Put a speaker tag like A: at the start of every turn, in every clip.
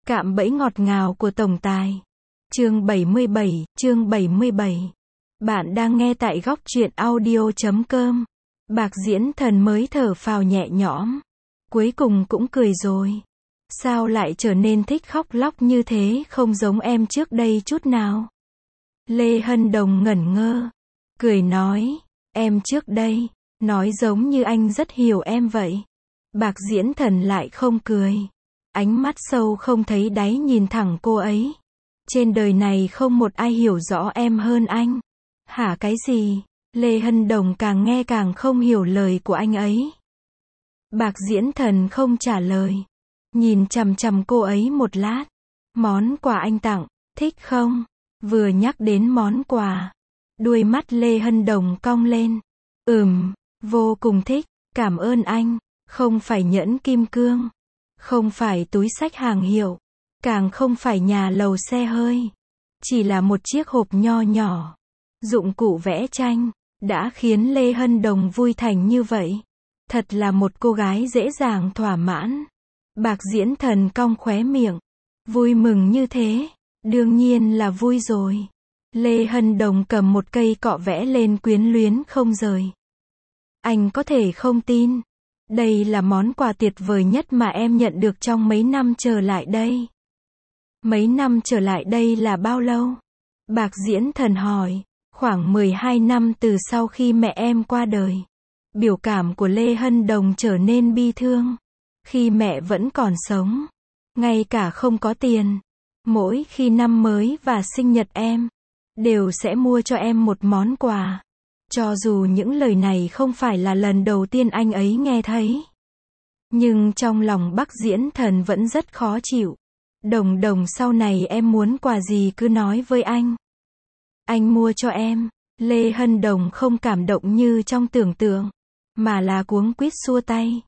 A: Cạm bẫy ngọt ngào của tổng tài. Chương 77. Bạn đang nghe tại góc truyện audio.com. Bạc Diễn Thần mới thở phào nhẹ nhõm. Cuối cùng cũng cười rồi. Sao lại trở nên thích khóc lóc như thế, không giống em trước đây chút nào. Lê Hân Đồng ngẩn ngơ. Cười nói, em trước đây, nói giống như anh rất hiểu em vậy. Bạc Diễn Thần lại không cười. Ánh mắt sâu không thấy đáy nhìn thẳng cô ấy. Trên đời này không một ai hiểu rõ em hơn anh. Hả cái gì? Lê Hân Đồng càng nghe càng không hiểu lời của anh ấy. Bạc Diễn Thần không trả lời. Nhìn chằm chằm cô ấy một lát. Món quà anh tặng, thích không? Vừa nhắc đến món quà, đuôi mắt Lê Hân Đồng cong lên. Vô cùng thích, cảm ơn anh. Không phải nhẫn kim cương, không phải túi xách hàng hiệu, càng không phải nhà lầu xe hơi. Chỉ là một chiếc hộp nho nhỏ, dụng cụ vẽ tranh, đã khiến Lê Hân Đồng vui thành như vậy. Thật là một cô gái dễ dàng thỏa mãn. Bạc Diễn Thần cong khóe miệng. Vui mừng như thế, đương nhiên là vui rồi. Lê Hân Đồng cầm một cây cọ vẽ lên quyến luyến không rời. Anh có thể không tin. Đây là món quà tuyệt vời nhất mà em nhận được trong mấy năm trở lại đây. Mấy năm trở lại đây là bao lâu? Bạc Diễn Thần hỏi. Khoảng 12 năm từ sau khi mẹ em qua đời. Biểu cảm của Lê Hân Đồng trở nên bi thương. Khi mẹ vẫn còn sống, ngay cả không có tiền, mỗi khi năm mới và sinh nhật em, đều sẽ mua cho em một món quà. Cho dù những lời này không phải là lần đầu tiên anh ấy nghe thấy. Nhưng trong lòng Bác Diễn Thần vẫn rất khó chịu. Đồng sau này em muốn quà gì cứ nói với anh. Anh mua cho em. Lê Hân Đồng không cảm động như trong tưởng tượng, mà là cuống quýt xua tay.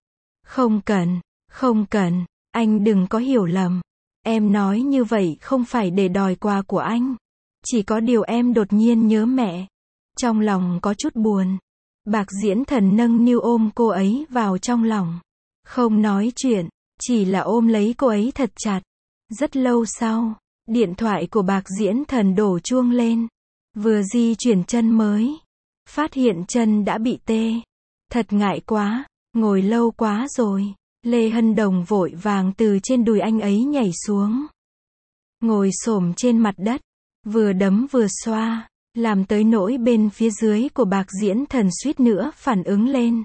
A: Không cần, anh đừng có hiểu lầm. Em nói như vậy không phải để đòi quà của anh. Chỉ có điều em đột nhiên nhớ mẹ. Trong lòng có chút buồn. Bạc Diễn Thần nâng niu ôm cô ấy vào trong lòng. Không nói chuyện, chỉ là ôm lấy cô ấy thật chặt. Rất lâu sau, điện thoại của Bạc Diễn Thần đổ chuông lên. Vừa di chuyển chân mới, phát hiện chân đã bị tê. Thật ngại quá, ngồi lâu quá rồi. Lê Hân Đồng vội vàng từ trên đùi anh ấy nhảy xuống. Ngồi xổm trên mặt đất, vừa đấm vừa xoa, làm tới nỗi bên phía dưới của Bạc Diễn Thần suýt nữa phản ứng lên.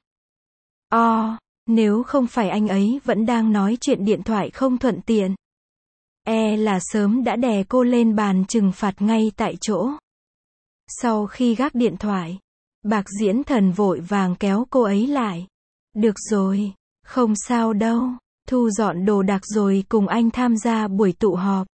A: Nếu không phải anh ấy vẫn đang nói chuyện điện thoại không thuận tiện, là sớm đã đè cô lên bàn trừng phạt ngay tại chỗ. Sau khi gác điện thoại, Bạc Diễn Thần vội vàng kéo cô ấy lại. Được rồi, không sao đâu, thu dọn đồ đạc rồi cùng anh tham gia buổi tụ họp.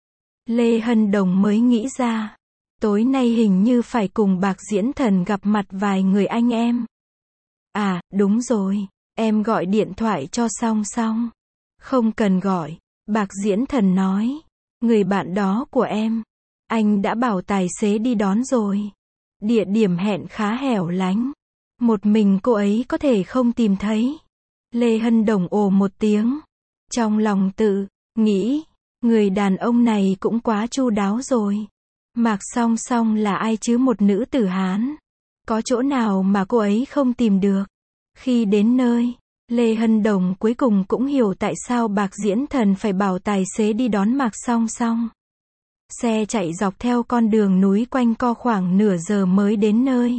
A: Lê Hân Đồng mới nghĩ ra, tối nay hình như phải cùng Bạc Diễn Thần gặp mặt vài người anh em. À, đúng rồi, em gọi điện thoại cho xong. Không cần gọi, Bạc Diễn Thần nói. Người bạn đó của em, anh đã bảo tài xế đi đón rồi. Địa điểm hẹn khá hẻo lánh. Một mình cô ấy có thể không tìm thấy. Lê Hân Đồng ồ một tiếng. Trong lòng tự nghĩ, người đàn ông này cũng quá chu đáo rồi. Mạc Song Song là ai chứ, một nữ tử Hán. Có chỗ nào mà cô ấy không tìm được. Khi đến nơi, Lê Hân Đồng cuối cùng cũng hiểu tại sao Bạc Diễn Thần phải bảo tài xế đi đón Mạc Song Song. Xe chạy dọc theo con đường núi quanh co khoảng nửa giờ mới đến nơi.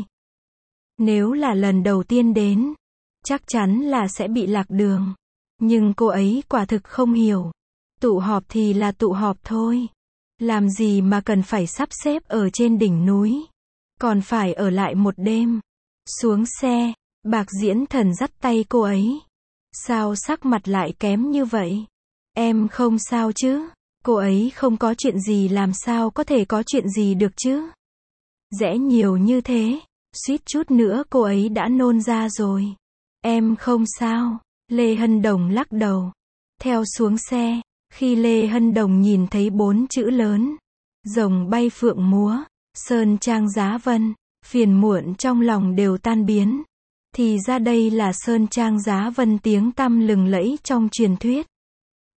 A: Nếu là lần đầu tiên đến, chắc chắn là sẽ bị lạc đường. Nhưng cô ấy quả thực không hiểu. Tụ họp thì là tụ họp thôi. Làm gì mà cần phải sắp xếp ở trên đỉnh núi. Còn phải ở lại một đêm. Xuống xe, Bạc Diễn Thần dắt tay cô ấy. Sao sắc mặt lại kém như vậy? Em không sao chứ? Cô ấy không có chuyện gì, làm sao có thể có chuyện gì được chứ? Rẽ nhiều như thế, suýt chút nữa cô ấy đã nôn ra rồi. Em không sao. Lê Hân Đồng lắc đầu. Theo xuống xe, khi Lê Hân Đồng nhìn thấy 4 chữ lớn, rồng bay phượng múa, sơn trang giá vân, phiền muộn trong lòng đều tan biến. Thì ra đây là sơn trang giá vân tiếng tăm lừng lẫy trong truyền thuyết.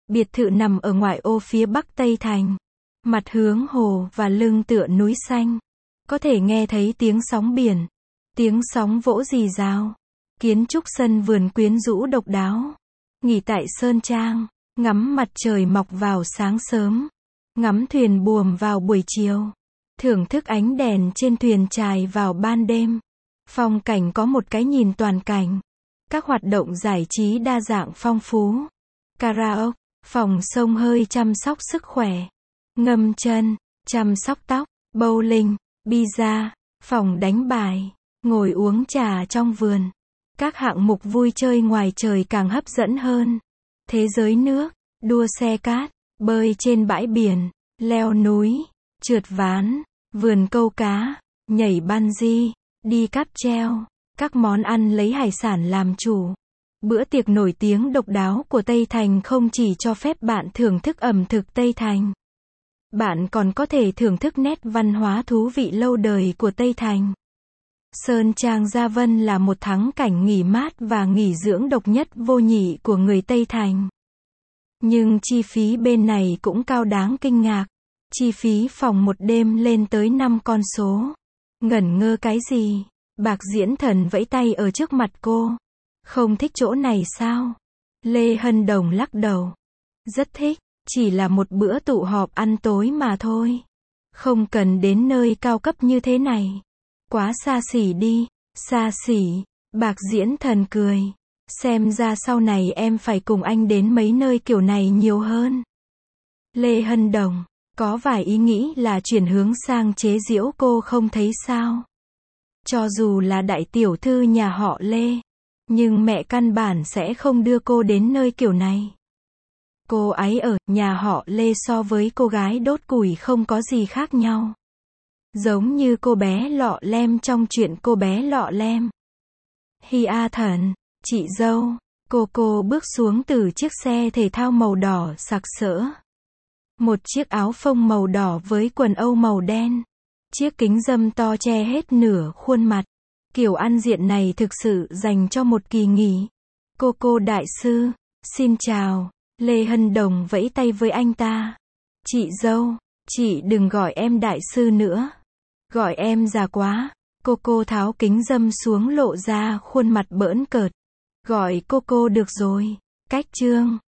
A: Biệt thự nằm ở ngoại ô phía bắc Tây Thành. Mặt hướng hồ và lưng tựa núi xanh. Có thể nghe thấy tiếng sóng biển. Tiếng sóng vỗ rì rào. Kiến trúc sân vườn quyến rũ độc đáo. Nghỉ tại Sơn Trang. Ngắm mặt trời mọc vào sáng sớm. Ngắm thuyền buồm vào buổi chiều. Thưởng thức ánh đèn trên thuyền chài vào ban đêm. Phong cảnh có một cái nhìn toàn cảnh. Các hoạt động giải trí đa dạng phong phú. Karaoke, phòng xông hơi chăm sóc sức khỏe. Ngâm chân, chăm sóc tóc, bowling, pizza, phòng đánh bài, ngồi uống trà trong vườn. Các hạng mục vui chơi ngoài trời càng hấp dẫn hơn. Thế giới nước, đua xe cát, bơi trên bãi biển, leo núi, trượt ván, vườn câu cá, nhảy bungee, đi cáp treo, các món ăn lấy hải sản làm chủ. Bữa tiệc nổi tiếng độc đáo của Tây Thành không chỉ cho phép bạn thưởng thức ẩm thực Tây Thành. Bạn còn có thể thưởng thức nét văn hóa thú vị lâu đời của Tây Thành. Sơn Trang Gia Vân là một thắng cảnh nghỉ mát và nghỉ dưỡng độc nhất vô nhị của người Tây Thành. Nhưng chi phí bên này cũng cao đáng kinh ngạc. Chi phí phòng một đêm lên tới 5 con số. Ngẩn ngơ cái gì? Bạc Diễn Thần vẫy tay ở trước mặt cô. Không thích chỗ này sao? Lê Hân Đồng lắc đầu. Rất thích, chỉ là một bữa tụ họp ăn tối mà thôi. Không cần đến nơi cao cấp như thế này. Quá xa xỉ đi, xa xỉ. Bạc Diễn Thần cười. Xem ra sau này em phải cùng anh đến mấy nơi kiểu này nhiều hơn. Lê Hân Đồng có vài ý nghĩ là chuyển hướng sang chế giễu cô không thấy sao. Cho dù là đại tiểu thư nhà họ Lê, nhưng mẹ căn bản sẽ không đưa cô đến nơi kiểu này. Cô ấy ở nhà họ Lê so với cô gái đốt củi không có gì khác nhau. Giống như cô bé Lọ Lem trong chuyện Cô bé Lọ Lem. Hi A Thần, chị dâu, cô bước xuống từ chiếc xe thể thao màu đỏ sặc sỡ. Một chiếc áo phông màu đỏ với quần âu màu đen. Chiếc kính râm to che hết nửa khuôn mặt. Kiểu ăn diện này thực sự dành cho một kỳ nghỉ. Cô đại sư, xin chào. Lê Hân Đồng vẫy tay với anh ta. Chị dâu, chị đừng gọi em đại sư nữa. Gọi em già quá. Cô tháo kính râm xuống lộ ra khuôn mặt bỡn cợt. Gọi cô được rồi. Cách chương.